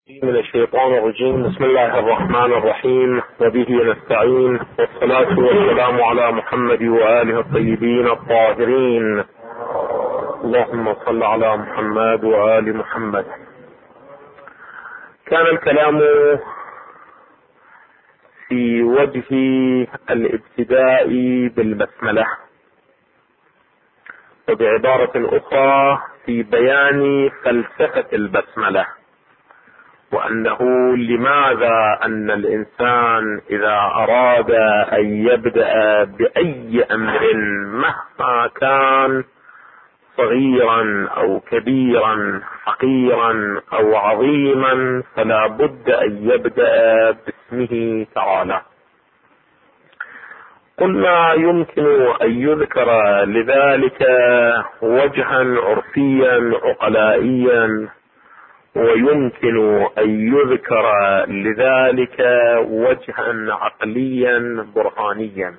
من الشيطان الرجيم. بسم الله الرحمن الرحيم، وبه نستعين، والصلاة والسلام على محمد وآله الطيبين الطاهرين. اللهم صل على محمد وآل محمد. كان الكلام في وجه الابتداء بالبسملة، وبعبارة أخرى في بيان فلسفة البسملة، وأنه لماذا أن الإنسان إذا أراد أن يبدأ بأي أمر مهما كان صغيرا أو كبيرا، حقيرا أو عظيما، فلا بد أن يبدأ باسمه تعالى. قلنا يمكن أن يذكر لذلك وجها عرفيا عقلائيا، ويمكن أن يذكر لذلك وجها عقليا برهانيا.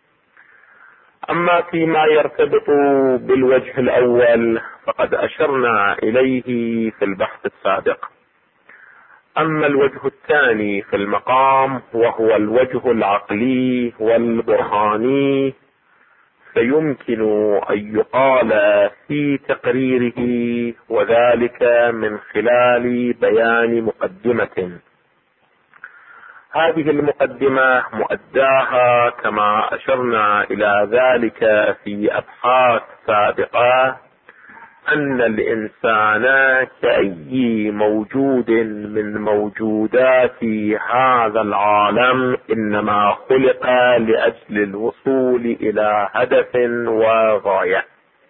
أما فيما يرتبط بالوجه الأول فقد أشرنا إليه في البحث السابق. أما الوجه الثاني في المقام وهو الوجه العقلي والبرهاني، فيمكن أن يقال في تقريره، وذلك من خلال بيان مقدمة. هذه المقدمة مؤداها كما أشرنا إلى ذلك في أبحاث سابقة، أن الإنسان كأي موجود من موجودات هذا العالم إنما خلق لأجل الوصول إلى هدف وغاية،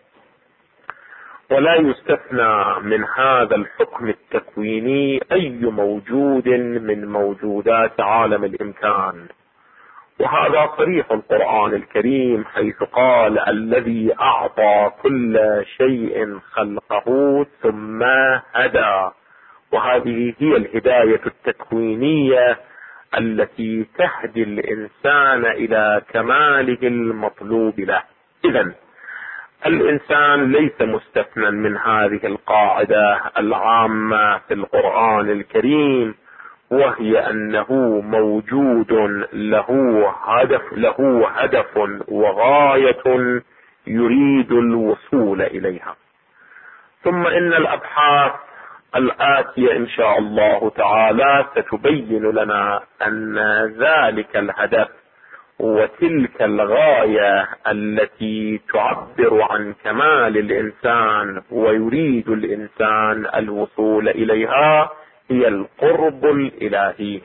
ولا يستثنى من هذا الحكم التكويني أي موجود من موجودات عالم الإمكان. وهذا صريح القرآن الكريم حيث قال: الذي أعطى كل شيء خلقه ثم هدى. وهذه هي الهداية التكوينية التي تهدي الإنسان إلى كماله المطلوب له. إذن الإنسان ليس مستثنى من هذه القاعدة العامة في القرآن الكريم، وهي أنه موجود له هدف وغاية يريد الوصول إليها. ثم إن الأبحاث الآتية إن شاء الله تعالى ستبين لنا أن ذلك الهدف وتلك الغاية التي تعبر عن كمال الإنسان ويريد الإنسان الوصول إليها هي القرب الإلهي.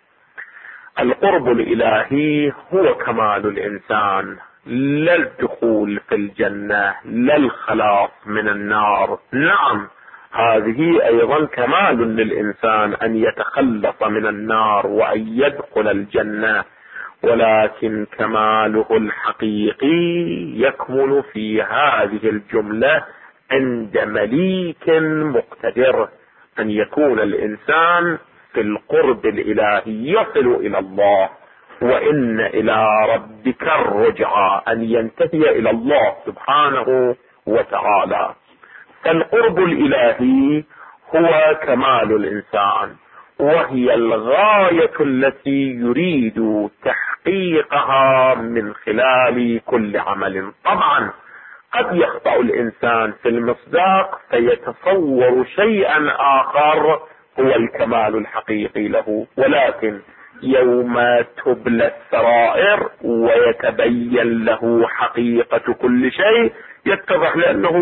القرب الإلهي هو كمال الإنسان، لا الدخول في الجنة، لا الخلاص من النار. نعم، هذه أيضا كمال للإنسان أن يتخلص من النار وأن يدخل الجنة، ولكن كماله الحقيقي يكمن في هذه الجملة عند مليك مقتدر، أن يكون الإنسان في القرب الإلهي يصل إلى الله، وإن إلى ربك الرجعى، أن ينتهي إلى الله سبحانه وتعالى. فالقرب الإلهي هو كمال الإنسان، وهي الغاية التي يريد تحقيقها من خلال كل عمل. طبعا قد يخطأ الإنسان في المصداق فيتصور شيئا آخر هو الكمال الحقيقي له، ولكن يوم تبلى السرائر ويتبين له حقيقة كل شيء يتضح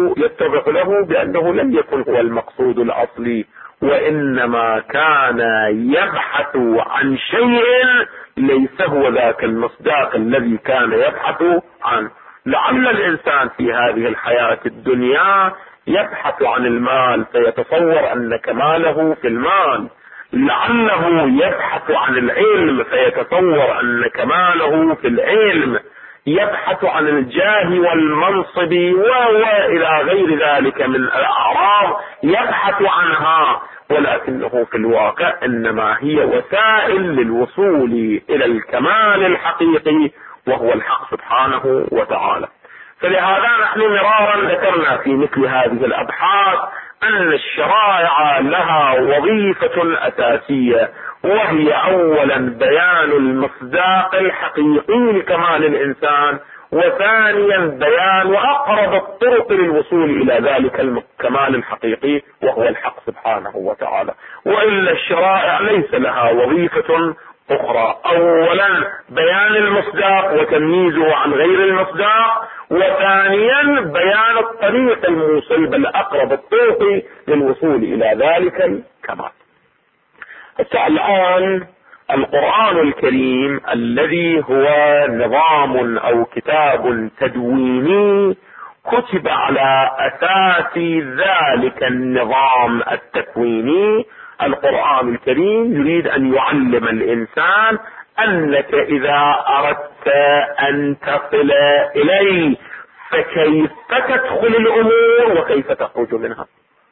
له بأنه لم يكن هو المقصود الأصلي، وإنما كان يبحث عن شيء ليس هو ذاك المصداق الذي كان يبحث عنه. لعل الإنسان في هذه الحياة الدنيا يبحث عن المال فيتصور أن كماله في المال، لعله يبحث عن العلم فيتصور أن كماله في العلم، يبحث عن الجاه والمنصب وإلى غير ذلك من الأعراض يبحث عنها، ولكنه في الواقع إنما هي وسائل للوصول إلى الكمال الحقيقي وهو الحق سبحانه وتعالى. فلهذا نحن مرارا ذكرنا في مثل هذه الأبحاث أن الشرائع لها وظيفة أساسية، وهي أولا بيان المصداق الحقيقي لكمال الإنسان، وثانيا بيان وأقرب الطرق للوصول إلى ذلك الكمال الحقيقي وهو الحق سبحانه وتعالى. وإلا الشرائع ليس لها وظيفة أخرى. أولا بيان المصداق وتمييزه عن غير المصداق، وثانيا بيان الطريق الموصل بل أقرب الطرق للوصول إلى ذلك الكمال. الآن القرآن الكريم الذي هو نظام أو كتاب تدويني كتب على أساس ذلك النظام التكويني، القرآن الكريم يريد أن يعلم الإنسان أنك إذا أردت أن تصل إليه فكيف تدخل الأمور وكيف تخرج منها.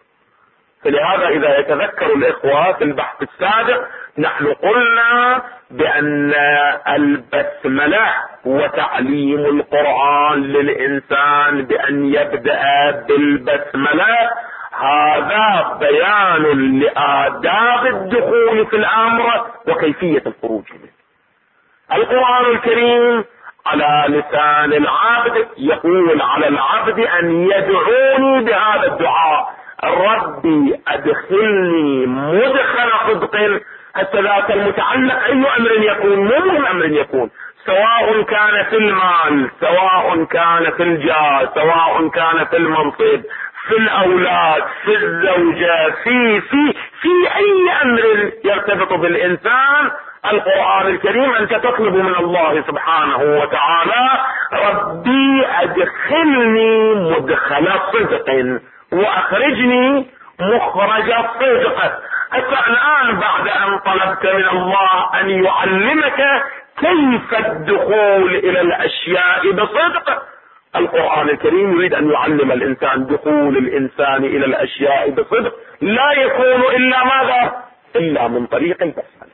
فلهذا إذا يتذكر الإخوة في البحث السابق نحن قلنا بأن البسملة وتعليم القرآن للإنسان بأن يبدأ بالبسملة هذا بيان لآداب الدخول في الأمر وكيفية الخروج منه. القرآن الكريم على لسان العبد يقول على العبد أن يدعوني بهذا الدعاء: ربي أدخلني مدخل صدق. حتى ذاك المتعلق أي أمر يكون، مهم أمر يكون، سواء كان في المال، سواء كان في الجاه، سواء كان في المنصب، في الأولاد، في الزوجة، في أي أمر يرتبط بالإنسان، القرآن الكريم أنت تطلب من الله سبحانه وتعالى: ربي أدخلني مدخل صدق وأخرجني مخرج صدق. الآن بعد أن طلبت من الله أن يعلمك كيف الدخول إلى الأشياء بصدق، القرآن الكريم يريد أن يعلم الإنسان دخول الإنسان إلى الأشياء بصدق لا يكون إلا ماذا؟ إلا من طريق البسملة.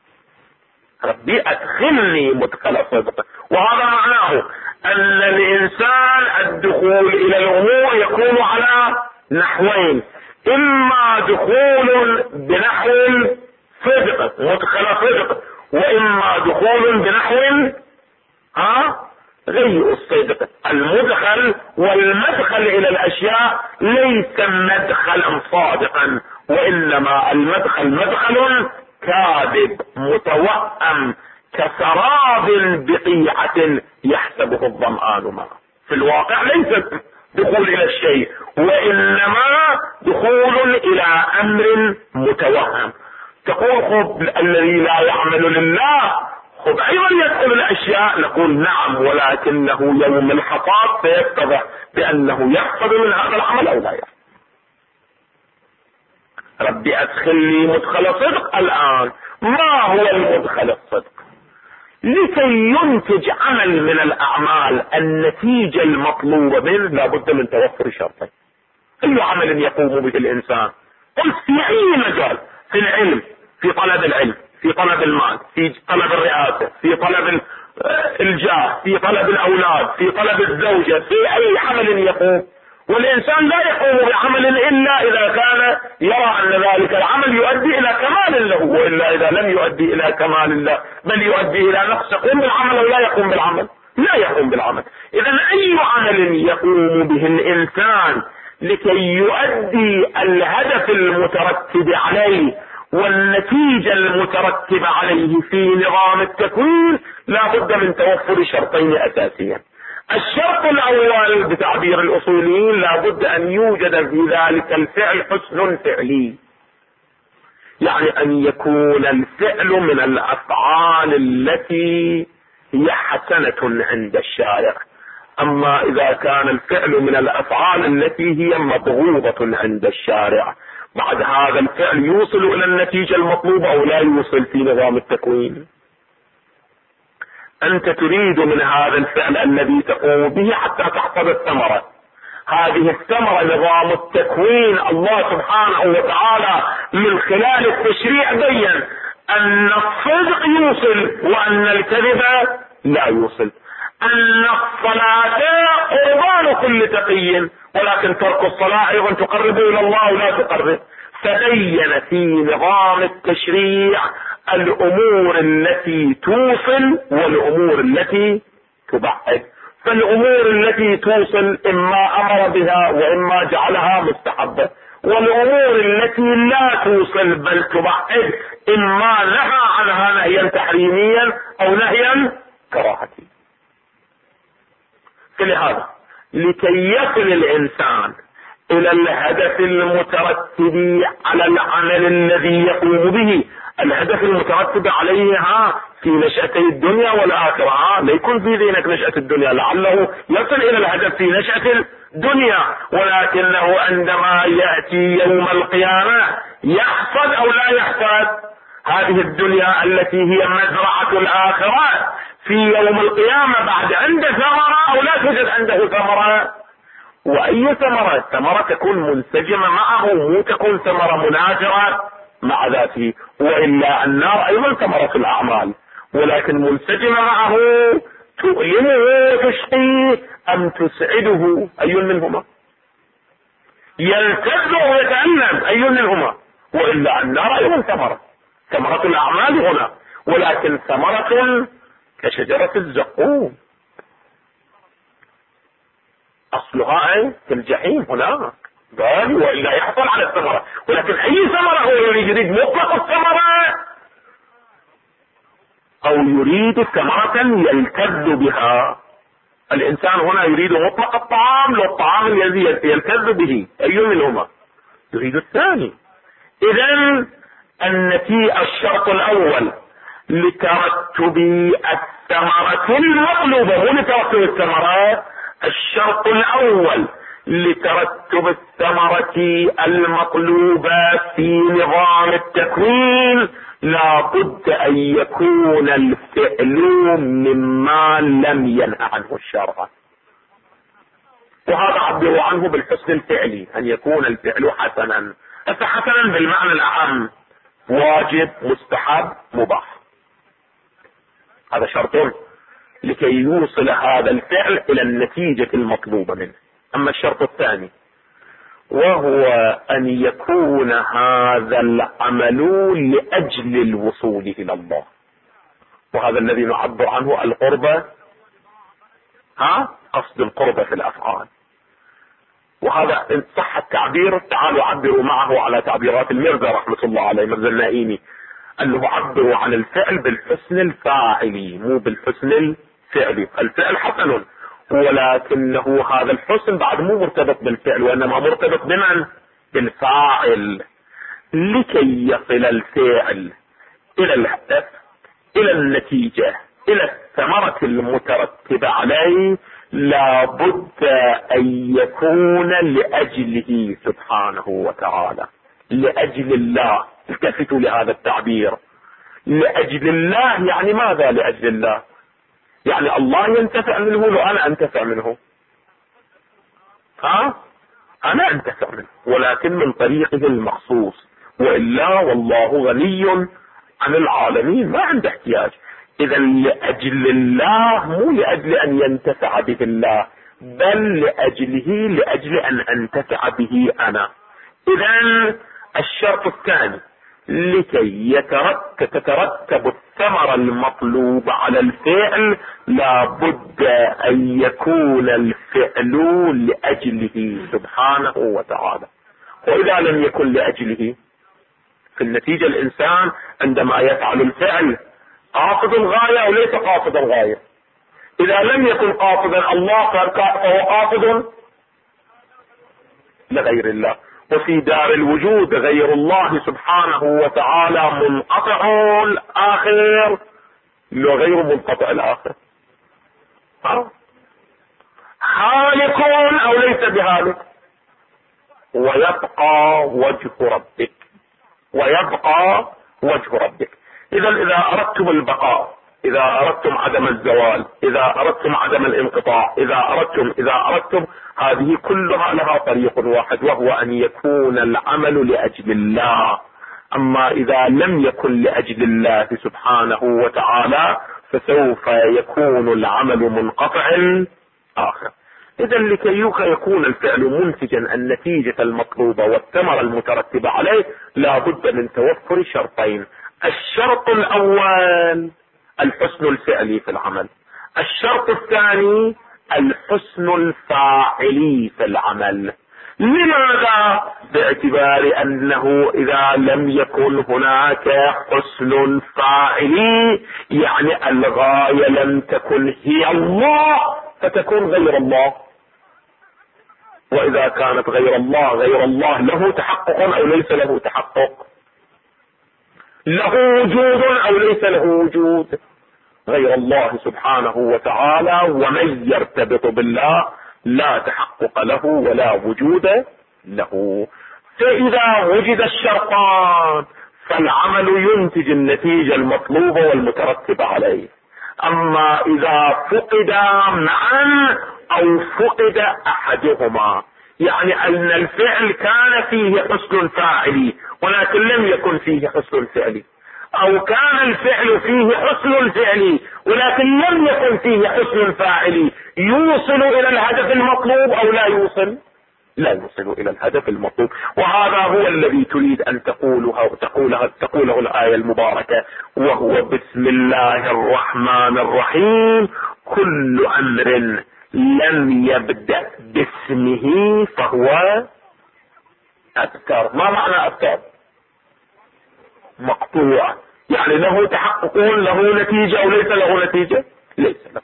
ربي أدخلني مدخل صدق، وهذا معناه أن الإنسان الدخول إلى الأمور يكون على نحوين: إما دخول بنحو صدق مدخل صدق، وإما دخول بنحو غير الصدق. المدخل والمدخل إلى الأشياء ليس مدخلا صادقا، وإنما المدخل مدخل كاذب متوهم كسراب بقيعة يحسبه الظمآن ماء. في الواقع ليس دخول إلى الشيء، وإنما دخول إلى أمر متوهم. تقول خب الذي لا يعمل لله خب أيضا يدخل الأشياء، نقول نعم، ولكنه يوم الحصاد سيتضح بأنه يحصد من هذا العمل أو لا يحصد. ربي أدخلني مدخل صدق. الآن ما هو المدخل الصدق؟ لكي ينتج عمل من الأعمال النتيجة المطلوبة منه لابد من توفر شرطين. أي عمل يقوم به الإنسان، قلت في أي مجال، في العلم، في طلب العلم، في طلب المال، في طلب الرئاسة، في طلب الجاه، في طلب الأولاد، في طلب الزوجة، في أي عمل يقوم، والإنسان لا يقوم بعمل إلا إذا كان يرى أن ذلك العمل يؤدي إلى كمال له، وإلا إذا لم يؤدي إلى كمال الله بل يؤدي إلى نقص، يقوم بالعمل أو لا يقوم بالعمل؟ لا يقوم بالعمل. إذا أي عمل يقوم به الإنسان لكي يؤدي الهدف المترتب عليه والنتيجة المترتبة عليه في نظام التكوين لا بد من توفر شرطين أساسيين. الشرط الأول بتعبير الأصوليين لا بد أن يوجد في ذلك الفعل حسن فعلي، يعني أن يكون الفعل من الأفعال التي هي حسنة عند الشارع. أما إذا كان الفعل من الأفعال التي هي مبغوضة عند الشارع، بعد هذا الفعل يوصل إلى النتيجة المطلوبة أو لا يوصل في نظام التكوين؟ أنت تريد من هذا الفعل الذي تقوم به حتى تحصد الثمرة. هذه الثمرة نظام التكوين الله سبحانه وتعالى من خلال التشريع بين أن الصدق يوصل وأن الكذب لا يوصل. أن الصلاة قربان كل تقي، ولكن ترك الصلاة أيضا تقرب إلى الله ولا تقرب. فبين في نظام التشريع الأمور التي توصل والأمور التي تبعد. فالأمور التي توصل إما أمر بها وإما جعلها مستحبة، والأمور التي لا توصل بل تبعد إما نهى عنها نهيا تحريميا أو نهيا كراهتي. فلهذا لكي يصل الإنسان إلى الهدف المترتب على العمل الذي يقوم به، الهدف المترتب عليه في نشأتي الدنيا والآخرة، لا يكون في ذهنك نشأة الدنيا، لعله يصل إلى الهدف في نشأة الدنيا، ولكنه عندما يأتي يوم القيامة يحصد أو لا يحصد هذه الدنيا التي هي مزرعة الآخرة. في يوم القيامة بعد عنده ثمرة أو لا توجد عنده ثمرة؟ وأي ثمرة؟ ثمرة تكون منسجمة معه، مو تكون ثمرة منافرة مع ذاته. وإلا النار أيضا ثمرة الأعمال، ولكن منسجمة معه تؤلمه وتشقيه أم تسعده؟ أي منهما؟ يلتذ ويتألم، أي منهما؟ وإلا النار أيضا ثمرة الأعمال هنا، ولكن ثمرة كشجرة الزقوم أصلها أي في الجحيم هناك، قال وإلا يحصل على الثمرة. ولكن أي ثمرة هو يريد مطلق الثمرة أو يريد ثمرة يلتذ بها؟ الإنسان هنا يريد مطلق الطعام لو الطعام الذي يلتذ به، أي منهما؟ يريد الثاني. إذن الشرط الأول لترتب الثمرة المطلوبة، مو لترتب الثمرات. الشرط الأول لترتب الثمرة المطلوبة في نظام التكوين لا بد أن يكون الفعل مما لم ينهى عنه الشرع، وهذا عبروا عنه بالحسن الفعلي، أن يكون الفعل حسنا. حسنا بالمعنى الأعم، واجب، مستحب، مباح، هذا شرط لكي يوصل هذا الفعل إلى النتيجة المطلوبة منه. أما الشرط الثاني وهو أن يكون هذا العمل لأجل الوصول إلى الله، وهذا الذي نعبر عنه القربة، قصد القربة في الأفعال. وهذا إن صح التعبير تعالوا عبروا معه على تعبيرات المرزا رحمة الله عليه، مرزا النائيني، أنه عبروا عن الفعل بالحسن الفاعلي مو بالحسن الفعلي. الفعل حسن ولكنه هذا الحسن بعد مو مرتبط بالفعل، وإنما مرتبط بمن؟ بالفاعل. لكي يصل الفعل إلى الهدف، إلى النتيجة، إلى الثمرة المترتبة عليه، لابد أن يكون لأجله سبحانه وتعالى، لأجل الله. التفتوا لهذا التعبير، لأجل الله. يعني ماذا لأجل الله؟ يعني الله ينتفع منه لو أنا أنتفع منه، أنا أنتفع منه، ولكن من طريقه المخصوص، وإلا والله غني عن العالمين ما عنده احتياج. إذا لأجل الله، مو لأجل أن ينتفع به الله، بل لأجله، لأجل أن أنتفع به أنا. إذا الشرط الثاني لكي تترتب الثمرة المطلوبة على الفعل لابد أن يكون الفعل لأجله سبحانه وتعالى. وإذا لم يكن لأجله، في النتيجة الإنسان عندما يفعل الفعل قاصد الغاية أو ليس قاصد الغاية. إذا لم يكن قاصدا الله فهو قاصد لغير الله. وفي دار الوجود غير الله سبحانه وتعالى منقطع الآخر وغير منقطع الآخر، خالق أو ليس بهالك، ويبقى وجه ربك، ويبقى وجه ربك. إذا أردتم البقاء، إذا أردتم عدم الزوال، إذا أردتم عدم الانقطاع، إذا أردتم هذه كلها لها طريق واحد، وهو أن يكون العمل لأجل الله. أما إذا لم يكن لأجل الله سبحانه وتعالى فسوف يكون العمل منقطع الآخر. إذا لكي يكون الفعل منتجا النتيجة المطلوبة والثمرة المترتبة عليه لا بد من توفر شرطين. الشرط الأول الحسن الفعلي في العمل، الشرط الثاني الحسن الفاعلي في العمل. لماذا؟ باعتبار أنه إذا لم يكن هناك حسن فاعلي يعني الغاية لم تكن هي الله فتكون غير الله، وإذا كانت غير الله له تحقق أو ليس له تحقق، له وجود أو ليس له وجود. غير الله سبحانه وتعالى ومن يرتبط بالله لا تحقق له ولا وجود له. فإذا وجد الشرطان فالعمل ينتج النتيجة المطلوبة والمترتبة عليه. أما إذا فقدا معا أو فقد أحدهما، يعني أن الفعل كان فيه حسن فاعلي ولكن لم يكن فيه حسن فعلي، أو كان الفعل فيه حسن فعلي ولكن لم يكن فيه حسن فاعلي، يوصل إلى الهدف المطلوب أو لا يوصل؟ لا يوصل إلى الهدف المطلوب. وهذا هو الذي تريد أن تقوله الآية المباركة، وهو بسم الله الرحمن الرحيم كل أمر لم يبدأ باسمه فهو أبتر. ما معنى أبتر؟ مقطوع، يعني له تحقق، له نتيجة أو ليس له نتيجة؟ ليس له.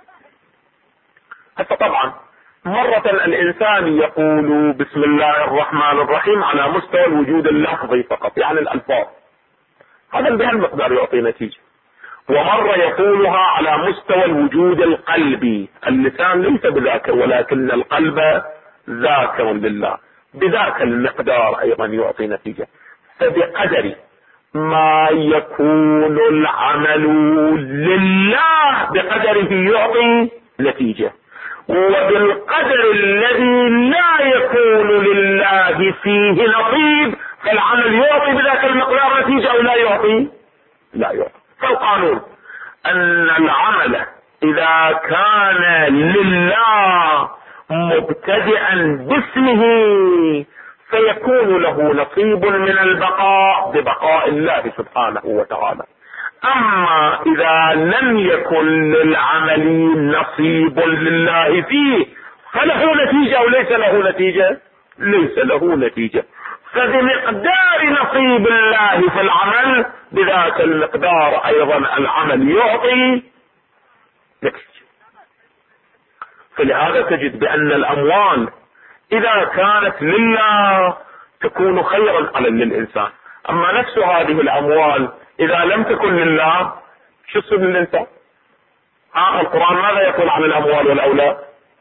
حتى طبعا مرة الإنسان يقول بسم الله الرحمن الرحيم على مستوى الوجود اللفظي فقط، يعني الألفاظ، هذا بهالمقدار يعطي نتيجة. ومرة يقولها على مستوى الوجود القلبي، اللسان ليس بذاكر ولكن القلب ذاكر لله، بذاك المقدار أيضا يعطي نتيجة. فبقدر ما يكون العمل لله بقدره يعطي نتيجة، وبالقدر الذي لا يكون لله فيه نصيب فالعمل يعطي بذاك المقدار نتيجة أو لا يعطي؟ لا يعطي. فالقانون أن العمل إذا كان لله مبتدئا باسمه فيكون له نصيب من البقاء ببقاء الله سبحانه وتعالى. أما إذا لم يكن للعمل نصيب لله فيه فله نتيجة أو ليس له نتيجة؟ ليس له نتيجة. فبمقدار نصيب الله في العمل بذاك المقدار أيضا العمل يعطي نتيجة. فلهذا تجد بأن الأموال إذا كانت لله تكون خيرا على للإنسان، أما نفس هذه الأموال إذا لم تكن لله شو تصير للإنسان؟ القرآن ماذا يقول عن الأموال والأولاد؟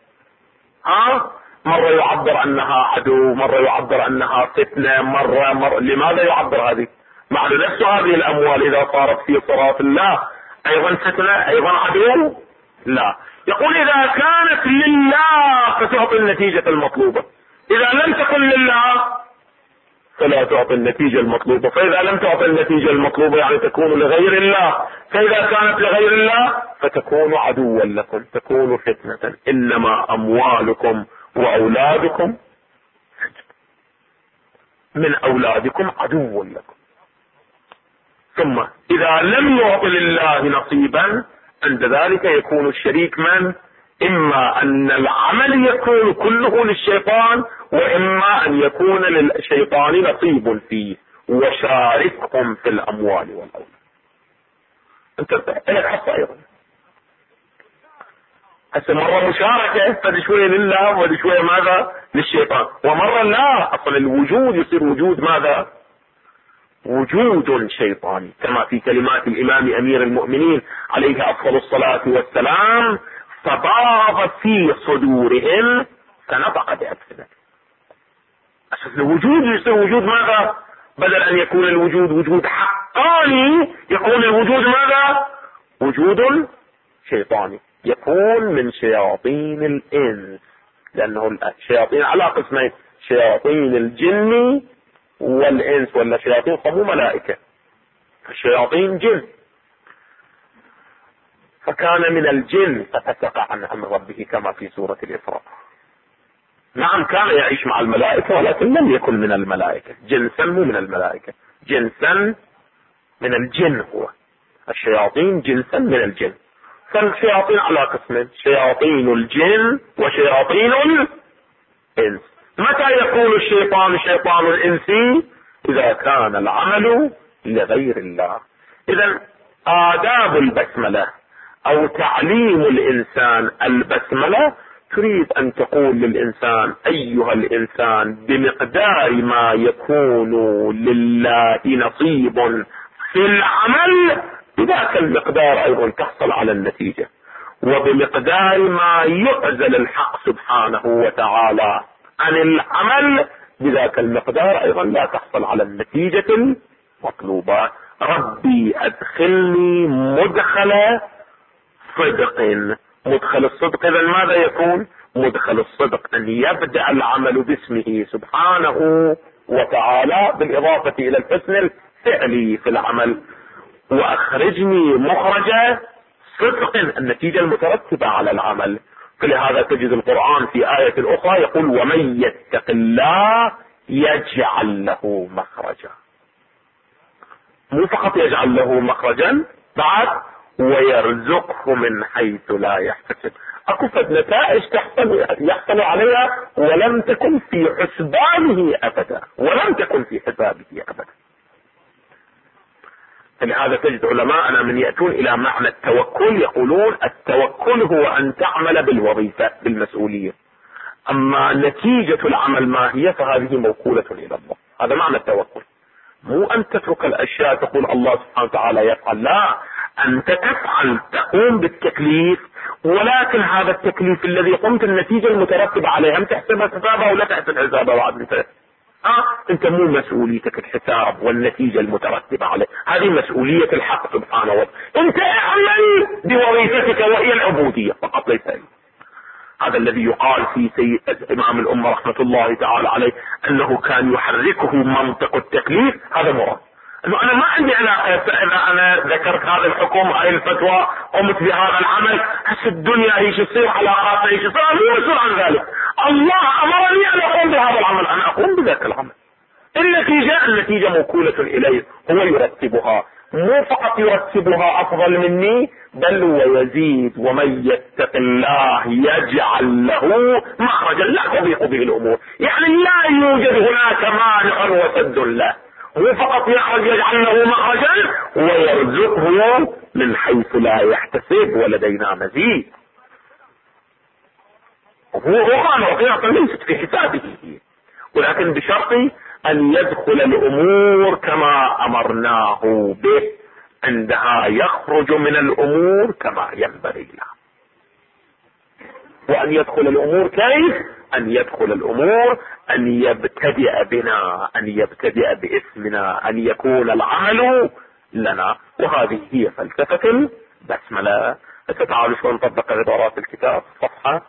مرة يعبر أنها عدو، مرة يعبر أنها فتنة، مرة لماذا يعبر هذه؟ مع نفس هذه الأموال إذا صارت في صراط الله أيضا فتنة أيضا عدو؟ لا. يقول إذا كانت لله فتعطي النتيجة المطلوبة، إذا لم تكن لله فلا تعطي النتيجة المطلوبة، فإذا لم تعطي النتيجة المطلوبة يعني تكون لغير الله، فإذا كانت لغير الله فتكون عدوا لكم، تكون فتنة. إنما أموالكم وأولادكم من أولادكم عدو لكم. ثم إذا لم يعطي لله نصيبا عند ذلك يكون الشريك من؟ إما أن العمل يكون كله للشيطان، وإما أن يكون للشيطان نصيب فيه، وشاركهم في الأموال والأولاد. أنت لك حصة أيضا. هسه مرة مشاركة فدي شوية لله ودي شوية ماذا؟ للشيطان. ومرة لا، أصل الوجود يصير وجود ماذا؟ وجود شيطاني، كما في كلمات الإمام أمير المؤمنين عليه أفضل الصلاة والسلام: فباض في صدورهم فنطق بألسنتهم. أساس الوجود يصير وجود ماذا؟ بدل أن يكون الوجود وجود حقاني يكون الوجود ماذا؟ وجود شيطاني، يكون من شياطين الإنس، لأنه الشياطين على قسمين: شياطين الجن والإنس، ولا شياطين صمو ملائكة، الشياطين جن. فكان من الجن ففسق عن امر ربه كما في سورة الإسراء. نعم كان يعيش مع الملائكة ولكن لم يكن من الملائكة، جنسا مو من الملائكة، جنسا من الجن. هو الشياطين جنسا من الجن. فالشياطين على قسمين، شياطين الجن وشياطين الإنس. متى يكون الشيطان شيطان إنسي؟ إذا كان العمل لغير الله. إذا آداب البسملة أو تعليم الإنسان البسملة تريد أن تقول للإنسان أيها الإنسان بمقدار ما يكون لله نصيب في العمل بذاك المقدار أيضا تحصل على النتيجة، وبمقدار ما يعزل الحق سبحانه وتعالى عن العمل بذاك المقدار أيضا لا تحصل على النتيجة المطلوبة. ربي أدخلني مدخل صدق. مدخل الصدق إذا ماذا يكون؟ مدخل الصدق أن يبدأ العمل باسمه سبحانه وتعالى بالإضافة إلى الحسن الفعلي في العمل. وأخرجني مخرج صدق، النتيجة المترتبة على العمل. فلهذا تجد القرآن في آية أخرى يقول ومن يتق الله يجعل له مخرجا. مو فقط يجعل له مخرجا، بعد ويرزقه من حيث لا يحتسب. اكو نتائج يحصل عليها ولم تكن في حسبانه ابدا، ولم تكن في حسابه ابدا. فلهذا تجد علماءنا من يأتون الى معنى التوكل يقولون التوكل هو ان تعمل بالوظيفة بالمسؤولية، اما نتيجة العمل ما هي فهذه موكولة الى الله. هذا معنى التوكل، مو ان تترك الاشياء تقول الله سبحانه وتعالى يفعل، لا، انت تفعل تقوم بالتكليف، ولكن هذا التكليف الذي قمت النتيجة المترتبة عليه هم تحسب حسابها ولا تحسب حسابها بعد انت مو مسؤوليتك الحساب والنتيجة المترتبة عليه، هذه مسؤولية الحق سبحانه وتعالى. انت اعمل بوظيفتك وهي العبودية فقط ليس هي. هذا الذي يقال في سيد امام الامة رحمة الله تعالى عليه انه كان يحركه منطق التكليف. هذا مراد انه انا ما عندي علاقة اذا انا ذكرت هذا الحكم هاي الفتوى قمت بهذا العمل هسه الدنيا ايش يصير على راسي ايش يصير، انا مو مسؤول عن ذلك. الله امرني ان اقوم بهذا العمل، انا اقوم بذاك العمل. النتيجة موكولة اليه، هو يرتبها، مو فقط يرتبها افضل مني بل ويزيد. ومن يتق الله يجعل له مخرجا لا تضيق به الامور، يعني لا يوجد هناك مانع وسد له، هو فقط يجعل له مخرجا ويرزقه من حيث لا يحتسب ولدينا مزيد. هو قال ليست في حسابه، ولكن بشرط ان يدخل الامور كما امرناه به، عندها يخرج من الامور كما ينبغي له. وان يدخل الامور كيف؟ ان يدخل الامور ان يبتدئ بنا، ان يبتدئ باسمنا، ان يكون العمل لنا. وهذه هي فلسفة البسملة. ستعالوا شلون نطبق عبارات الكتاب. صفحة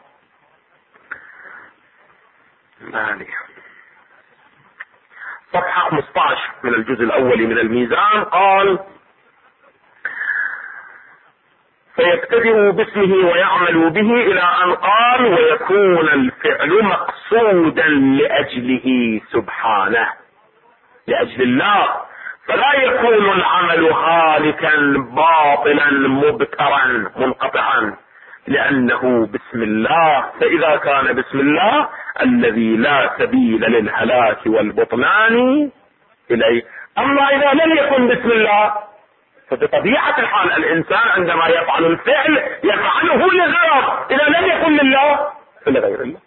صفحة 15 من الجزء الاول من الميزان. قال فيبتدئ باسمه ويعمل به الى ان قال ويكون الفعل مقصودا لاجله سبحانه، لاجل الله، فلا يكون العمل هالكا باطلا مبترا منقطعا، لانه بسم الله. فاذا كان بسم الله الذي لا سبيل للهلاك والبطلان اليه. اما اذا لم يكن بسم الله فبطبيعة الحال الانسان عندما يفعل الفعل يفعله لغير، اذا لم يكن لله فلغير الله.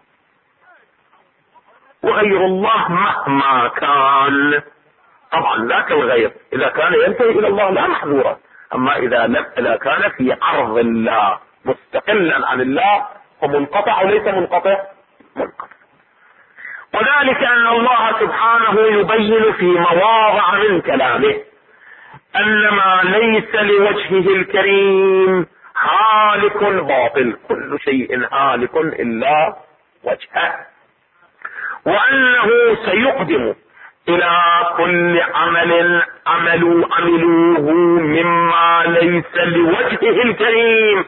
وغير الله مهما كان طبعا ذاك الغير اذا كان ينتهي الى الله لا محظورا، اما اذا كان في عرض الله مستقلا عن الله فمنقطع وليس منقطع. وذلك ان الله سبحانه يبين في مواضع من كلامه ان ما ليس لوجهه الكريم هالك باطل، كل شيء هالك الا وجهه، وانه سيقدم الى كل عمل عملوه مما ليس ليس لوجهه الكريم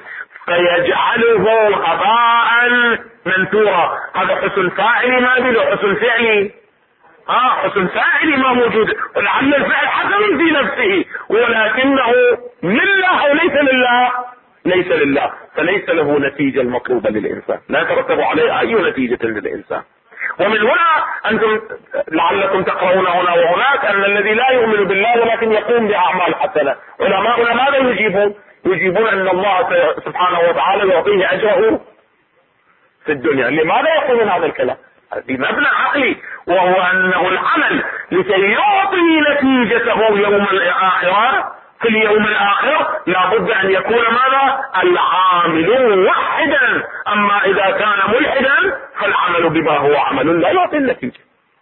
فيجعله هباء منثورا. هذا حسن فاعلي ما له حسن فعلي. حسن فاعلي ما موجود، ولعل الفعل حسن في نفسه ولكنه لله او ليس لله؟ ليس لله، فليس له نتيجة المطلوبة للإنسان، لا يترتب عليه أي نتيجة للإنسان. ومن هنا أنتم لعلكم تقرؤون هنا وهناك أن الذي لا يؤمن بالله ولكن يقوم بأعمال حسنة، علماؤنا ماذا يجيبون؟ يجيبون أن الله سبحانه وتعالى يعطيه أجره في الدنيا. لماذا يقولون هذا الكلام؟ بمبنى عقلي، وهو أنه العمل لكي يعطي نتيجته يوم الآخرة في اليوم الآخر لابد أن يكون ماذا؟ العامل موحدا. أما إذا كان ملحدا فالعمل بما هو عمل لا يعطي النتيجة.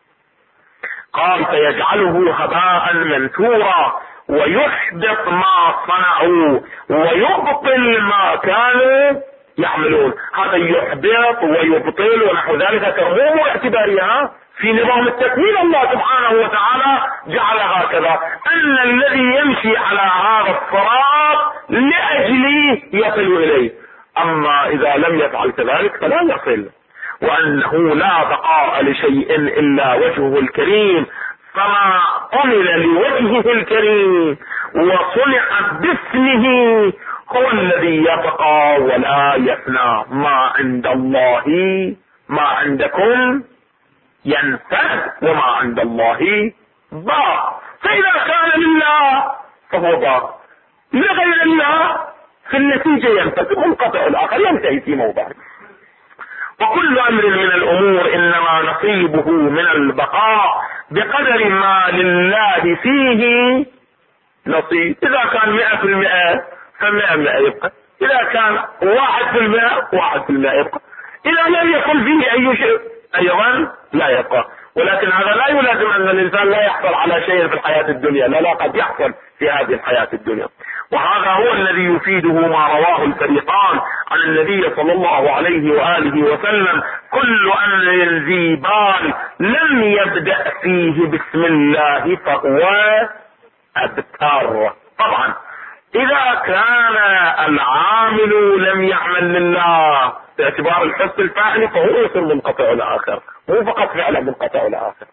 قال فيجعله هباء منثورا ويحبط ما صنعوا ويبطل ما كانوا يعملون. هذا يحبط ويبطل ونحو ذلك كموم اعتبارها في نظام التكوين. الله سبحانه وتعالى جعل هكذا أن الذي يمشي على هذا الصراط لأجله يصل إليه، أما إذا لم يفعل كذلك فلا يصل. وأنه لا بقاء لشيء إلا وجهه الكريم، فما عمل لوجهه الكريم وصنع باسمه هو الذي يبقى ولا يفنى. ما عند الله ما عندكم ينفد وما عند الله باق. فإذا كان لله فهو باق، لغير الله في النتيجة ينفد، منقطع الآخر ينتهي في موضعه. وكل أمر من الأمور إنما نصيبه من البقاء بقدر ما لله فيه نصيب. إذا كان 100% ف100% يبقى، إذا كان 1% 1% يبقى، إذا لم يكن فيه أي شيء أيضا لا يبقى. ولكن هذا لا يلازم أن الإنسان لا يحصل على شيء في الحياة الدنيا، لا قد يحصل في هذه الحياة الدنيا. وهذا هو الذي يفيده ما رواه الفريقان عن النبي صلى الله عليه وآله وسلم: كل أمر ذي بال لم يبدأ فيه بسم الله فهو أبتر. طبعا إذا كان العامل لم يعمل لله باعتبار الحس الفاعل فهو يصير منقطع الآخر، مو فقط فعلا منقطع الآخر،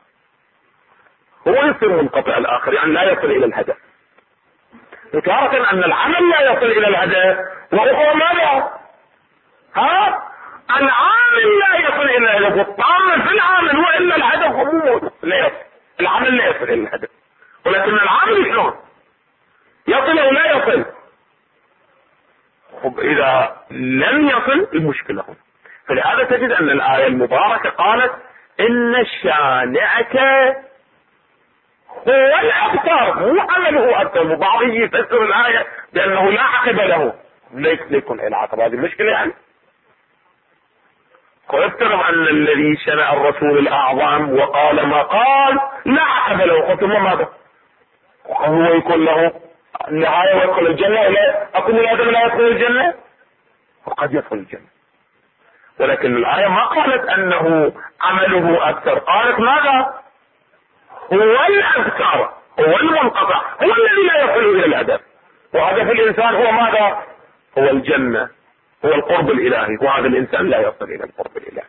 هو يصير منقطع الآخر، يعني لا يصل إلى الهدف. تارة أن العمل لا يصل إلى الهدف، وهو ماذا؟ العامل لا يصل إلى الهدف، والطامل في العامل وإلا الهدف هو لا يصل. العمل لا يصل إلى الهدف، ولكن العامل شلون يصل أو لا يصل؟ إذا لم يصل المشكلة هنا. فلهذا تجد أن الآية المباركة قالت: إن شانئك هو الأبتر، مو عمله أبتر. وبعض يفسر الآية بأنه لا عقب له، ليس يكون العقب. هذه المشكلة يعني. ويفترض أن الذي شنع الرسول الأعظم وقال ما قال لا عقب له، قلت ماذا؟ هو يكون له النهاية ويدخل الجنة، ولا أكون الآدم لا يدخل الجنة؟ وقد يدخل الجنة. ولكن الآية ما قالت أنه عمله أكثر، قالت ماذا؟ هو الأكثر، هو المنقطع، هو الذي لا يصل إلى الهدف. وهدف الإنسان هو ماذا؟ هو الجنة، هو القرب الإلهي، وهذا الإنسان لا يصل إلى القرب الإلهي.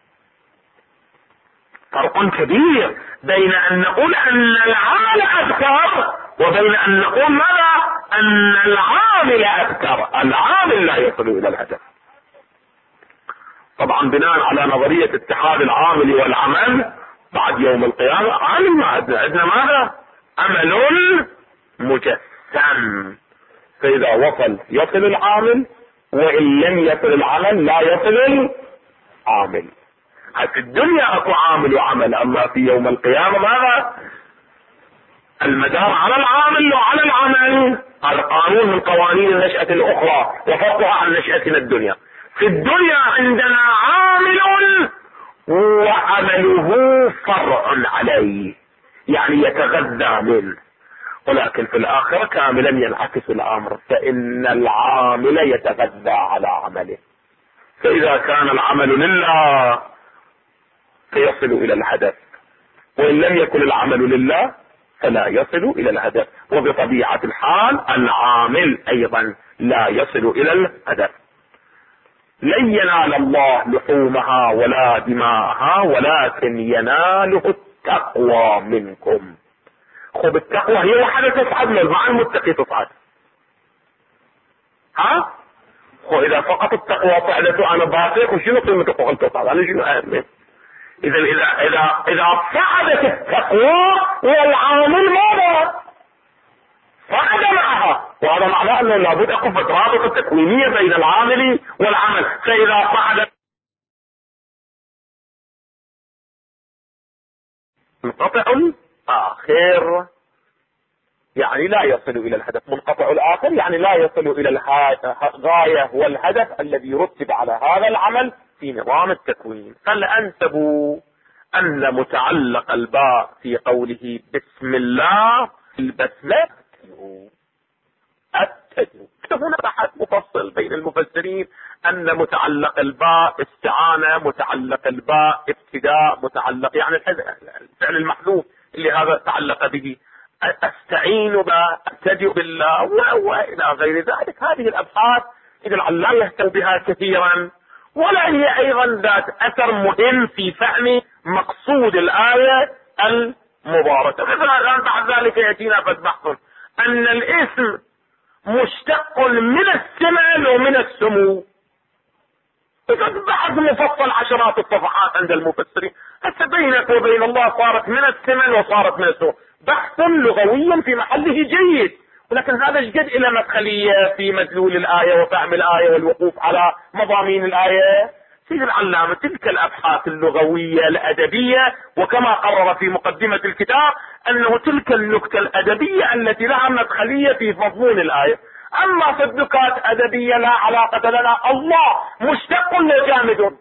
فرق كبير بين أن نقول أن العمل أكثر وبين أن نقول ماذا؟ أن العامل أكثر. العامل لا يصل إلى الهدف. طبعا بناء على نظرية اتحاد العامل والعمل بعد يوم القيامة، عامل ما عندنا ماذا؟ عمل مجسم. فإذا وصل يصل العامل، وإن لم يصل العمل لا يصل العامل. في الدنيا اكو عامل وعمل، اما في يوم القيامة ماذا؟ المدار على العامل وعلى العمل. هذا قانون من قوانين النشأة الاخرى وفرقها عن نشأتنا الدنيا. في الدنيا عندنا عامل وعمله فرع عليه، يعني يتغذى منه. ولكن في الآخرة كاملا ينعكس الأمر، فإن العامل يتغذى على عمله. فإذا كان العمل لله فيصل إلى الهدف، وإن لم يكن العمل لله فلا يصل إلى الهدف. وبطبيعة الحال العامل ايضا لا يصل الى الهدف. لن ينال الله لحومها ولا دماءها ولكن يناله التقوى منكم. خب التقوى هي وحدة تصعد له، مع المتقي تصعد. ها خب اذا فقط التقوى صعدته انا باطل، وشنو قيمة فقط تصعد؟ انا شنو اهمه؟ اذا صعدت التقوى والعامل ماذا؟ صعد معها، وهذا معناه انه لابد اكون رابطة تكوينية بين العامل والعمل. فاذا صعد منقطع الاخر يعني لا يصل الى الهدف، منقطع الاخر يعني لا يصل الى الغاية والهدف الذي يرتب على هذا العمل في نظام التكوين. فالانسب ان متعلق الباء في قوله بسم الله البسمة هنا بحث مفصل بين المفسرين ان متعلق الباء استعانة، متعلق الباء ابتداء، متعلق يعني الفعل المحذوف اللي هذا تعلق به، استعين به، ابتدئ بالله والى غير ذلك. هذه الابحاث اذا لا يهتم بها كثيرا، ولا هي ايضا ذات اثر مهم في فهم مقصود الايه المباركه. مثلا الان بعد ذلك ياتينا بحث ان الاسم مشتق من السمع ومن السمو. بحث مفصل عشرات الصفحات عند المفسرين. هسه بينك وبين الله صارت من السمع وصارت من السمو، بحث لغوي في محله جيد، ولكن هذا ايش قد الى مدخلية في مدلول الآية وفهم الآية والوقوف على مضامين الآية. سيد العلامة تلك الابحاث اللغوية الادبية، وكما قرر في مقدمة الكتاب انه تلك النكتة الادبية التي لها مدخلية في مضمون الآية. اما صدقات ادبية لا علاقة لنا. الله مشتق لجامد،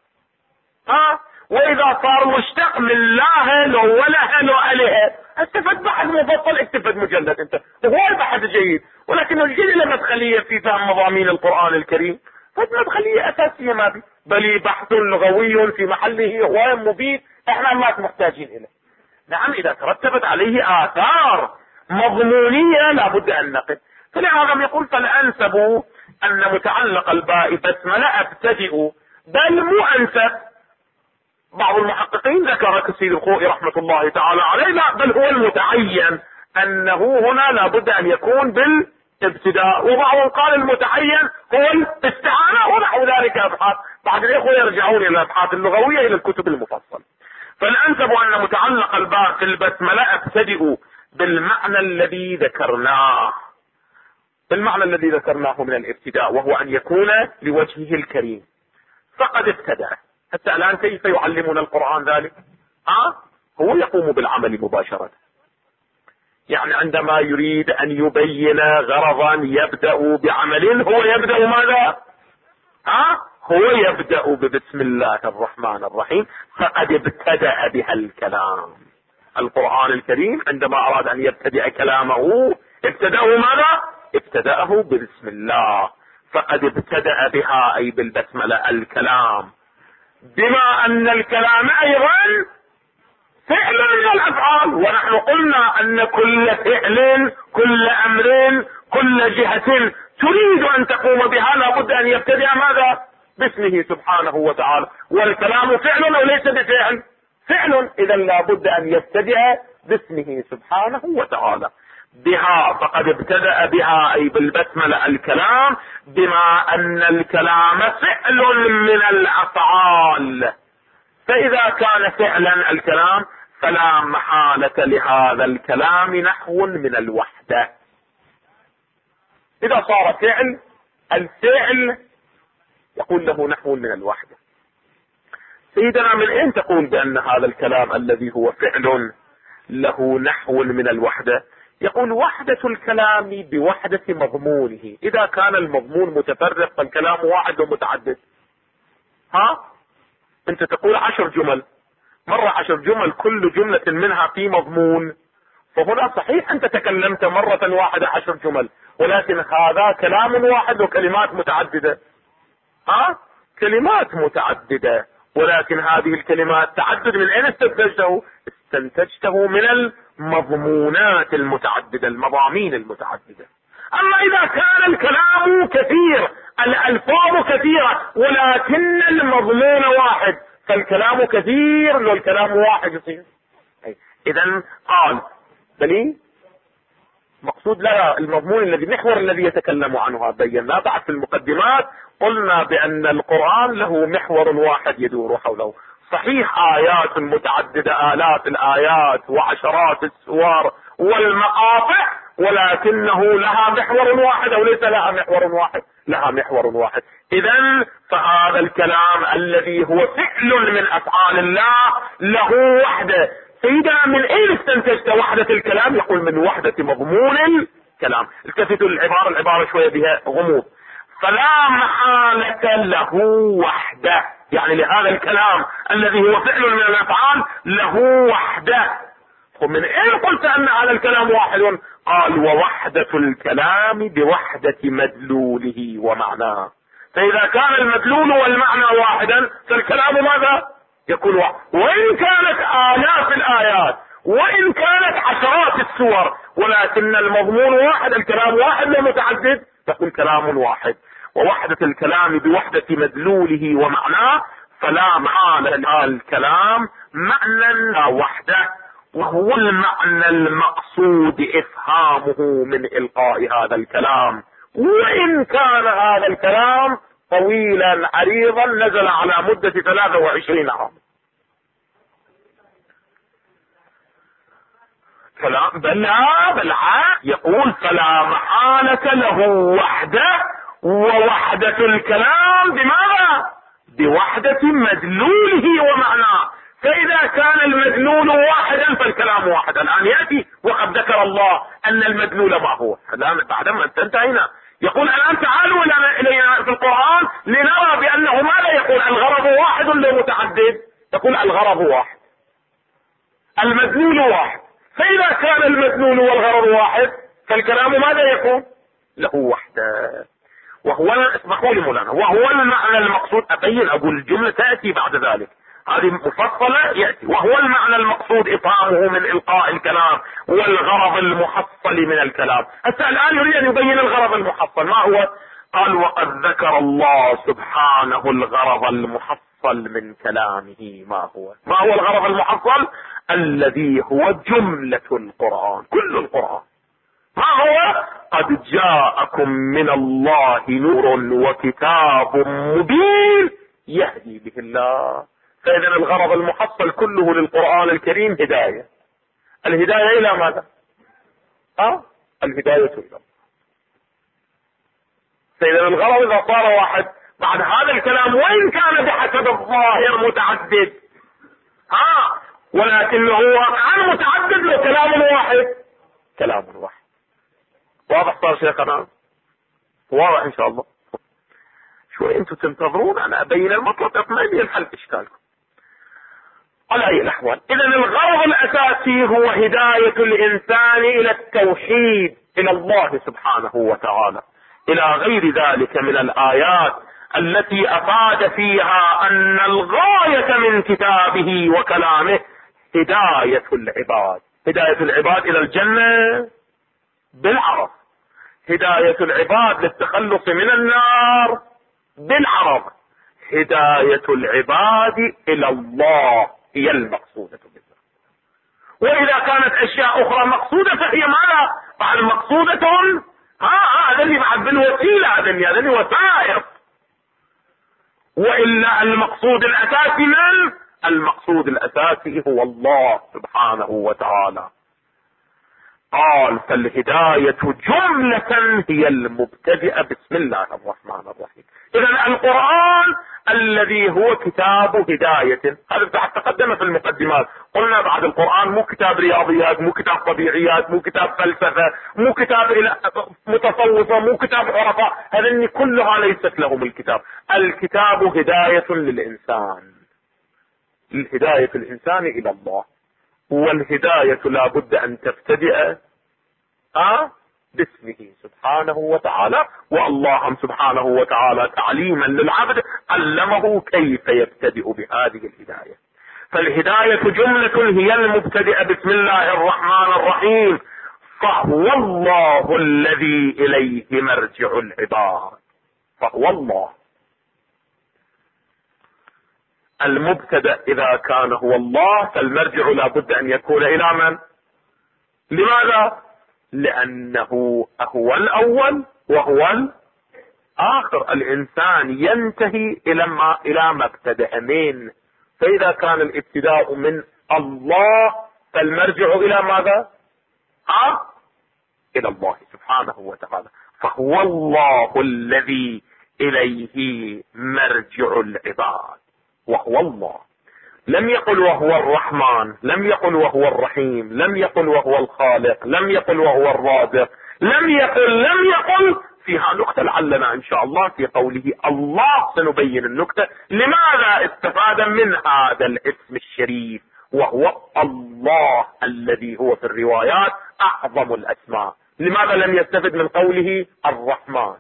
واذا صار مشتق من لا لو ولا لو اله، استفد بحث مفصل، اكتفد مجلد انت، وهو البحث جيد، ولكن الجد له مدخلية في فهم مضامين القرآن الكريم، فمدخلية اساسية ما بي، بل بحث لغوي في محله هو مفيد، احنا ما محتاجين اليه. نعم اذا ترتبت عليه اثار مضمونية لابد ان نقف. فلهذا يقول فالانسب ان متعلق الباء بسملة ابتدئ، بل مو انسب. بعض المحققين ذكر كسيد الخوئي رحمة الله تعالى عليه، لا بل هو المتعين انه هنا لابد ان يكون بالابتداء، وبعضهم قال المتعين هو الاستعانة ونحو ذلك ابحاث. بعض الاخوة يرجعون الى الابحاث اللغوية الى الكتب المفصلة. فالانسب ان متعلق الباء في البسملة ابتدئ بالمعنى الذي ذكرناه، بالمعنى الذي ذكرناه من الابتداء، وهو ان يكون لوجهه الكريم. فقد ابتدأ. حتى الآن كيف يعلمنا القرآن ذلك؟ هو يقوم بالعمل مباشرة. يعني عندما يريد أن يبين غرضا يبدأ بعمل، هو يبدأ ماذا؟ هو يبدأ ببسم الله الرحمن الرحيم. فقد ابتدأ بها الكلام. القرآن الكريم عندما أراد أن يبتدأ كلامه ابتدأه ماذا؟ ابتدأه ببسم الله. فقد ابتدأ بها أي بالبسملة الكلام، بما ان الكلام ايضا فعل من الافعال، ونحن قلنا ان كل فعل كل امر كل جهة تريد ان تقوم بها لابد ان يبتدئ ماذا؟ باسمه سبحانه وتعالى. والكلام فعل وليس بفعل، فعل، اذا لابد ان يبتدئ باسمه سبحانه وتعالى. بها فقد ابتدأ بها اي بالبسملة الكلام، بما ان الكلام فعل من الافعال، فاذا كان فعلا الكلام فلا محالة لهذا الكلام نحو من الوحدة. اذا صار فعل، الفعل يقول له نحو من الوحدة. سيدنا من اين تقول بان هذا الكلام الذي هو فعل له نحو من الوحدة؟ يقول وحدة الكلام بوحدة مضمونه. اذا كان المضمون متفرق فالكلام واحد ومتعدد. انت تقول 10 جمل، مرة 10 جمل، كل جملة منها في مضمون، فهنا صحيح انت تكلمت مرة واحدة 10 جمل، ولكن هذا كلام واحد وكلمات متعددة. كلمات متعددة، ولكن هذه الكلمات تعدد من اين استنتجته؟ استنتجته من المضمونات المتعددة، المضامين المتعددة. اما اذا كان الكلام كثير، الالفاظ كثيرة ولكن المضمون واحد، فالكلام كثير لو الكلام واحد يصير. اذا قال بلي مقصود لا المضمون الذي محور الذي يتكلم عنه. بينا بعد في المقدمات قلنا بان القرآن له محور واحد يدور حوله. صحيح آيات متعددة، آلاف الآيات وعشرات السور والمقاطع، ولكنه لها محور واحد او ليس لها محور واحد؟ لها محور واحد. اذا فهذا الكلام الذي هو فعل من افعال الله له وحده. فإذا من اين استنتجت وحدة الكلام؟ يقول من وحدة مضمون الكلام. التفتوا للعبارة، العبارة شوية بها غموض. فلا محالة له وحدة، يعني لهذا الكلام الذي هو فعل من الافعال له وحدة. ومن اين قلت ان هذا الكلام واحد؟ قال ووحدة الكلام بوحدة مدلوله ومعناه. فاذا كان المدلول والمعنى واحدا فالكلام ماذا؟ يكون واحد. وان كانت آلاف الآيات وان كانت عشرات السور ولكن المضمون واحد، الكلام واحد لا متعدد، تكون كلام واحد. ووحدة الكلام بوحدة مدلوله ومعناه، فلا محالة الكلام معنى وحده، وهو المعنى المقصود إفهامه من إلقاء هذا الكلام. وإن كان هذا الكلام طويلا عريضا نزل على مدة 23 عام. كلام بل يقول فلا محالة له وحده، ووحدة الكلام بماذا؟ بوحدة مدلوله ومعناه. فإذا كان المدلول واحدا فالكلام واحد. الآن يأتي وقد ذكر الله أن المدلول ما هو. الآن بعدما انتهينا يقول الآن تعالوا إلينا في القرآن لنرى بأنه ماذا يقول؟ الغرض واحد لا متعدد. يقول الغرض واحد، المدلول واحد. فإذا كان المدلول والغرض واحد فالكلام ماذا يكون؟ له وحده. وهو اسمحوا لي مولانا، وهو المعنى المقصود. أبين أقول الجملة تأتي بعد ذلك، هذه مفصلة يأتي. وهو المعنى المقصود إفهامه من إلقاء الكلام والغرض المحصل من الكلام. حتى الآن يريد أن يبين الغرض المحصل ما هو. قال وقد ذكر الله سبحانه الغرض المحصل من كلامه. ما هو الغرض المحصل؟ الذي هو جملة القرآن، كل القرآن. ما هو؟ قد جاءكم من الله نور وكتاب مبين يهدي به الله. فإذا الغرض المحصل كله للقرآن الكريم هداية. الهداية إلى ماذا؟ الهداية إلى الله. فإذا الغرض إذا صار واحد بعد هذا الكلام وإن كان بحسب الظاهر متعدد، ولكنه واقعا متعدد له كلام واحد، كلام واحد. واضح صار شيخنا؟ واضح إن شاء الله. شوي أنتم تنتظرون أنا أبين المطلب أطمئن ينحل إشكالكم. على أي الأحوال، إذا الغرض الأساسي هو هداية الإنسان إلى التوحيد، إلى الله سبحانه وتعالى، إلى غير ذلك من الآيات التي أفاد فيها أن الغاية من كتابه وكلامه هداية العباد. هداية العباد إلى الجنة بالعرض، هداية العباد للتخلص من النار بالعرض، هداية العباد إلى الله هي المقصودة بالله. وإذا كانت أشياء أخرى مقصودة فهي ماذا؟ بعد مقصودة هذا اللي بعد بالوسيلة، هذا اللي وسائل. وإلا المقصود الأساسي من؟ المقصود الأساسي هو الله سبحانه وتعالى. قال فالهداية جملة هي المبتدئة بسم الله الرحمن الرحيم. إذا القرآن الذي هو كتاب هداية، هذا تقدم في المقدمات. قلنا بعد القرآن مو كتاب رياضيات، مو كتاب طبيعيات، مو كتاب فلسفة، مو كتاب متصوفة، مو كتاب عرفاء. هذه كلها ليست لهم الكتاب. الكتاب هداية للإنسان، هداية الإنسان إلى الله. والهداية لا بد أن تبتدئ باسمه سبحانه وتعالى. والله سبحانه وتعالى تعليما للعبد علمه كيف يبتدئ بهذه الهداية. فالهداية جملة هي المبتدئة بسم الله الرحمن الرحيم، فهو الله الذي إليه مرجع العباد. فهو الله المبتدأ، إذا كان هو الله فالمرجع لا بد أن يكون إلى من؟ لماذا؟ لأنه هو الأول وهو الآخر. الإنسان ينتهي إلى ما ابتدأ منه، فإذا كان الابتداء من الله فالمرجع إلى ماذا؟ إلى الله سبحانه وتعالى. فهو الله الذي إليه مرجع العباد، وهو الله. لم يقل وهو الرحمن، لم يقل وهو الرحيم، لم يقل وهو الخالق، لم يقل وهو الرازق، لم يقل فيها نكتة لعلنا ان شاء الله في قوله الله سنبين النكتة لماذا استفاد من هذا الاسم الشريف وهو الله الذي هو في الروايات اعظم الاسماء. لماذا لم يستفد من قوله الرحمن؟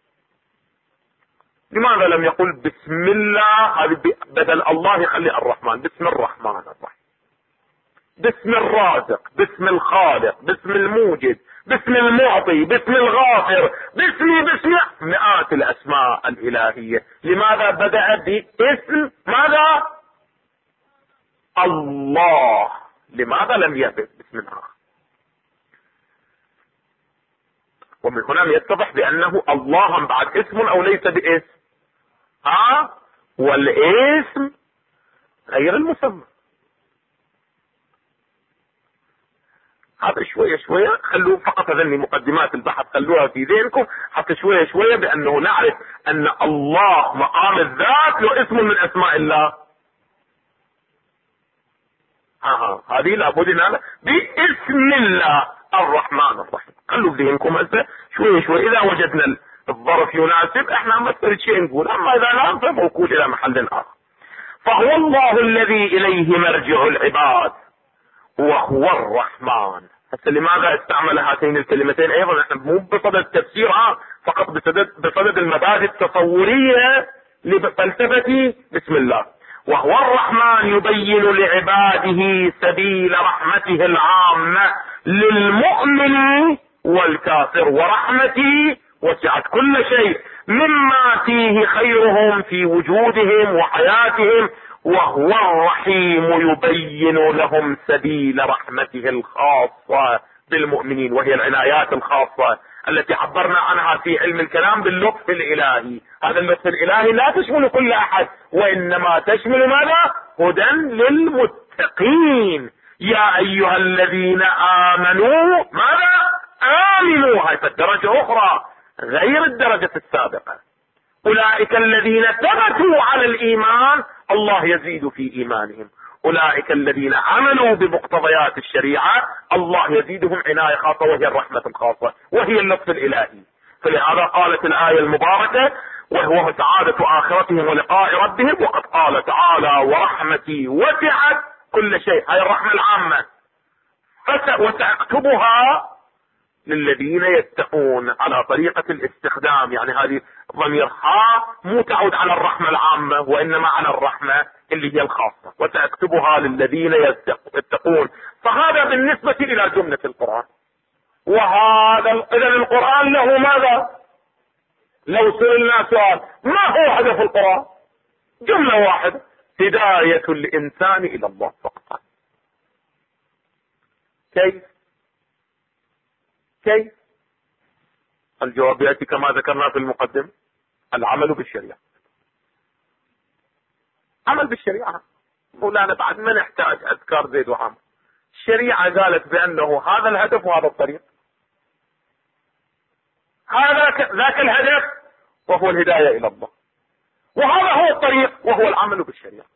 لماذا لم يقل بسم الله؟ هذه بدل الله يخلي الرحمن، بسم الرحمن الرحيم، باسم الرازق، باسم الخالق، باسم الموجد، باسم المعطي، باسم الغافر، باسم مئات الاسماء الالهية. لماذا بدأ باسم ماذا؟ الله. لماذا لم يبدأ باسم آخر؟ ومن هنا يتضح بأنه الله بعد اسم أو ليس باسم. والاسم غير المسمى. هذا شوية خلوه فقط هذني مقدمات البحث خلوها في ذهنكم حتى شوية بأنه نعرف أن الله مقام الذات له اسم من أسماء الله. هذه لابد أن باسم الله الرحمن الرحيم. خلوا في ذهنكم هسه شوية إذا وجدنا الظرف يناسب احنا ما نسترد شيء نقول، اما اذا لا فموكول الى محل اخر. فهو الله الذي اليه مرجع العباد وهو الرحمن. هسه لماذا استعمل هاتين الكلمتين ايضا؟ احنا مو بصدد تفسيرها فقط، بصدد المبادئ التصورية لفلسفة بسم الله. وهو الرحمن يبين لعباده سبيل رحمته العامة للمؤمن والكافر، ورحمتي وسعت كل شيء مما فيه خيرهم في وجودهم وحياتهم، وهو الرحيم يبين لهم سبيل رحمته الخاصة بالمؤمنين، وهي العنايات الخاصة التي عبرنا عنها في علم الكلام باللطف الإلهي. هذا اللطف الإلهي لا تشمل كل أحد، وإنما تشمل ماذا؟ هدى للمتقين. يا أيها الذين آمنوا ماذا؟ آمنوا. هاي الدرجة أخرى غير الدرجة السابقة. أولئك الذين ثبتوا على الإيمان الله يزيد في إيمانهم. أولئك الذين عملوا بمقتضيات الشريعة الله يزيدهم عناية خاصة، وهي الرحمة الخاصة وهي اللطف الإلهي. فلهذا قالت الآية المباركة وهو سعادة آخرتهم ولقاء ربهم، وقد قال تعالى ورحمتي وسعت كل شيء. هاي الرحمة العامة. وسأكتبها للذين يتقون على طريقة الاستخدام، يعني هذه ضميرها مو تعود على الرحمة العامة وإنما على الرحمة اللي هي الخاصة. وسأكتبها للذين يتقون. فهذا بالنسبة إلى جملة القرآن. وهذا إذا القرآن له ماذا؟ لو سئلنا سؤال ما هو هدف القرآن؟ جملة واحدة: هداية الإنسان إلى الله فقط. كيف؟ الجواب يأتي كما ذكرنا في المقدمة: العمل بالشريعة. عمل بالشريعة. مولانا بعد ما نحتاج أذكار زيد وعمر. الشريعة قالت بأنه هذا الهدف وهذا الطريق، ذاك الهدف وهو الهداية إلى الله، وهذا هو الطريق وهو العمل بالشريعة.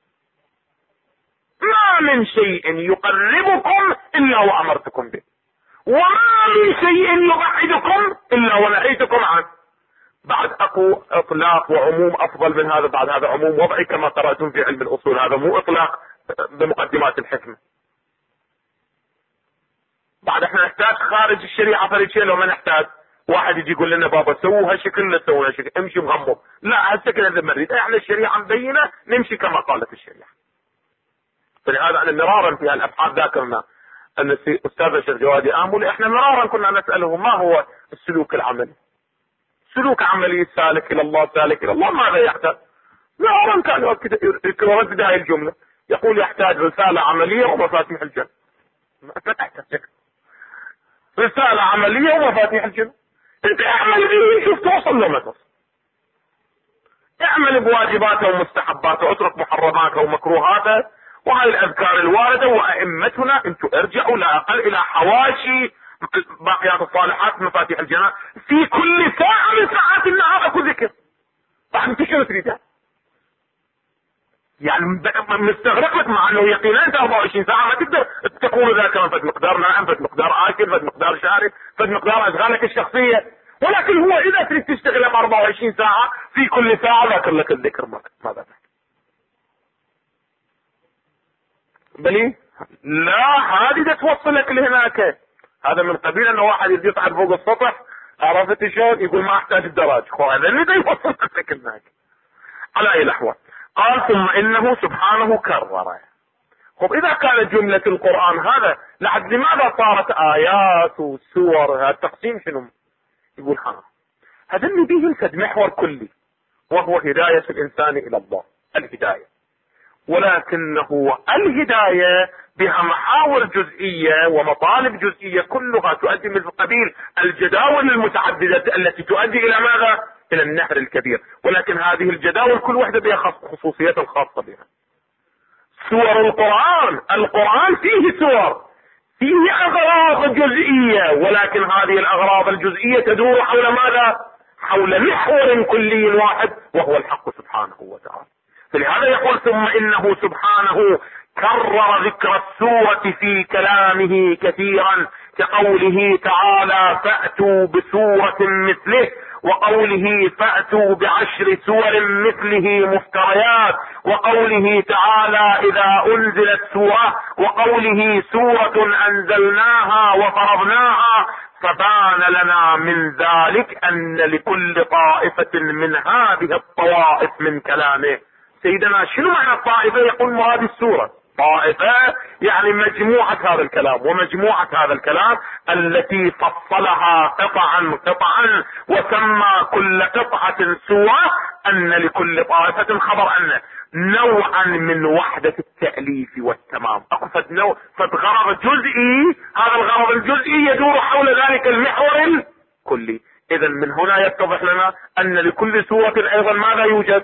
ما من شيء يقربكم إلا وأمرتكم به، وما من شيء يبعدكم إلا ونهيتكم عنه. بعد اكو اطلاق وعموم افضل من هذا، بعد هذا عموم وضعي كما قرأتم في علم الاصول، هذا مو اطلاق بمقدمات الحكمة. بعد احنا نحتاج خارج الشريعة فريق شيء، لو ما نحتاج واحد يجي يقول لنا بابا سووا هالشكل لا سووا هالشكل، امشي مغمض، لا هالشكل هذا نريد، احنا الشريعة مبينة نمشي كما قالت الشريعة. فلهذا أنا مرارا في الأبحاث ذاكرنا أن أستاذ الشيخ جوادي آمل احنا مرارا كنا نسأله ما هو السلوك العملي، سلوك عملي سالك إلى الله سالك إلى الله ماذا يحتاج؟ مرارا كان يردد هذه الجملة، يقول يحتاج رسالة عملية ومفاتيح الجنة. ما تحتاج رسالة عملية ومفاتيح الجنة، انت اعمل به شوف توصل لما توصل، اعمل بواجباته ومستحباته، اترك محرماته ومكروهاته، وهذه الاذكار الواردة. وائمتنا انتم ارجعوا لا اقل الى حواشي باقيات الصالحات مفاتيح الجنة في كل ساعة من ساعات النهار اكو ذكر. طيب انت شنو تريد؟ يعني مستغرق لك، مع انه يقينا انت 24 ساعة ما تقدر تكون ذاكرا فد مقدار نائم فد مقدار اكل فد مقدار شارب فد مقدار اشغالك الشخصية، ولكن هو اذا تريد تشتغل 24 ساعة في كل ساعة ذاكر لك الذكر ماذا بلي لا هذه توصلك لهناك. هذا من قبيل انه واحد يجي يصعد فوق السطح، عرفت شلون؟ يقول ما احتاج الدراج، هذا اللي يوصلك لك هناك. على اي الاحوال قال ثم انه سبحانه كرر. خب اذا كانت جملة القرآن هذا لحد لماذا صارت ايات وسور؟ التقسيم شنو؟ يقول هذا اللي به ينسد محور كلي وهو هداية الانسان الى الله، الهداية، ولكنه الهداية بها محاور جزئية ومطالب جزئية كلها تؤدي من قبيل الجداول المتعددة التي تؤدي الى ماذا؟ الى النهر الكبير. ولكن هذه الجداول كل واحدة بها خصوصيات خاصة بها. سور القرآن فيه سور، فيه اغراض جزئية، ولكن هذه الاغراض الجزئية تدور حول ماذا؟ حول محور كلي واحد وهو الحق سبحانه وتعالى. فلهذا يقول ثم انه سبحانه كرر ذكر السورة في كلامه كثيرا، كقوله تعالى فأتوا بسورة مثله، وقوله فأتوا بعشر سور مثله مفتريات، وقوله تعالى إذا أنزلت سورة، وقوله سورة أنزلناها وفرضناها. فبان لنا من ذلك أن لكل طائفة من هذه الطوائف من كلامه. سيدنا شنو معنى الطائفة؟ يقول مراد السورة طائفة يعني مجموعة هذا الكلام، ومجموعة هذا الكلام التي فصلها قطعا وسمى كل قطعة سورة، أن لكل طائفة خبر أن نوعا من وحدة التأليف والتمام، أقصد نوع غرض جزئي، هذا الغرض الجزئي يدور حول ذلك المحور الكلي. إذا من هنا يتضح لنا أن لكل سورة أيضا ماذا يوجد؟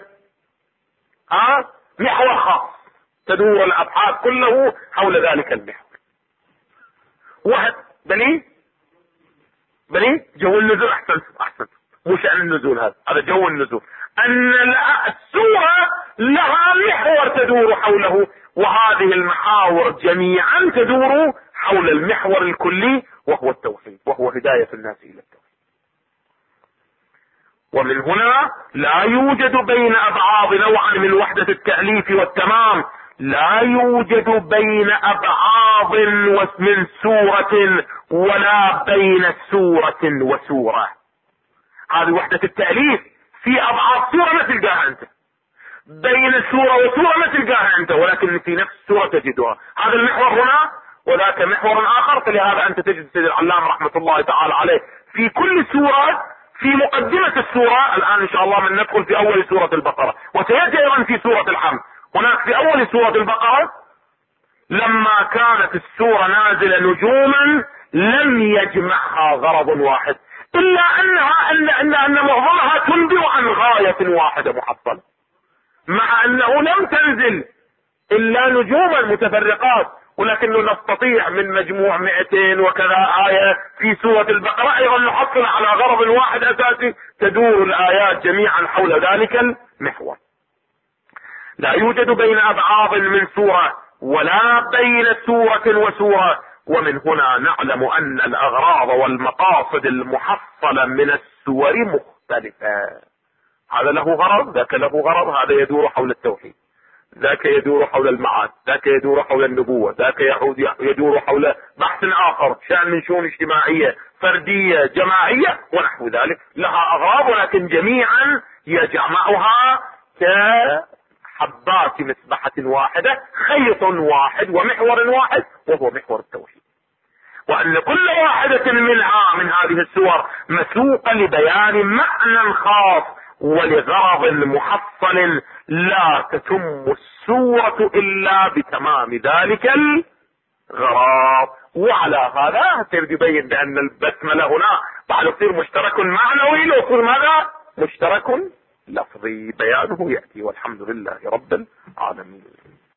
محور خاص تدور الابحاث كله حول ذلك المحور. واحد بني جو النزول. احسن مو شأن النزول، هذا جو النزول، ان السورة لها محور تدور حوله، وهذه المحاور جميعا تدور حول المحور الكلي وهو التوحيد، وهو هداية الناس الى التوحيد. ومن هنا لا يوجد بين ابعاض نوعا من وحدة التأليف والتمام، لا يوجد بين ابعاض من سورة ولا بين سورة وسورة. هذه وحدة التأليف، في ابعاض سورة ما تلقاها انت، بين سورة وسورة ما تلقاها انت، ولكن في نفس السورة تجدها. هذا المحور هنا وذاك محور اخر. فلهذا انت تجد سيد العلامة رحمة الله تعالى عليه في كل سورة في مقدمة السورة، الان ان شاء الله من ندخل في اول سورة البقرة، وسيأتي ايضا في سورة الحمد. هناك في اول سورة البقرة لما كانت السورة نازلة نجوما لم يجمعها غرض واحد، الا ان معظمها تنبئ عن غاية واحدة محصلة، مع انه لم تنزل الا نجوما متفرقات، ولكنه نستطيع من مجموع 200 وكذا آية في سورة البقرة ايضا نحصل على غرض واحد اساسي، تدور الايات جميعا حول ذلك المحور. لا يوجد بين ابعاض من سورة ولا بين سورة وسورة. ومن هنا نعلم ان الاغراض والمقاصد المحصلة من السور مختلفة. هذا له غرض، ذاك له غرض، هذا يدور حول التوحيد، ذاك يدور حول المعاد، ذاك يدور حول النبوة، ذاك يدور حول بحث آخر، شأن من شؤون اجتماعية فردية جماعية ونحو ذلك. لها أغراض ولكن جميعا يجمعها حبات مسبحة واحدة، خيط واحد ومحور واحد، وهو محور التوحيد. وأن كل واحدة منها من هذه السور مسوقة لبيان معنى خاص ولغرض محصل، لا تتم السورة إلا بتمام ذلك الغرض. وعلى هذا يبين بأن البسملة هنا بعد يصير مشترك معنوي لو يصير ماذا؟ مشترك لفظي. بيانه يأتي، والحمد لله رب العالمين.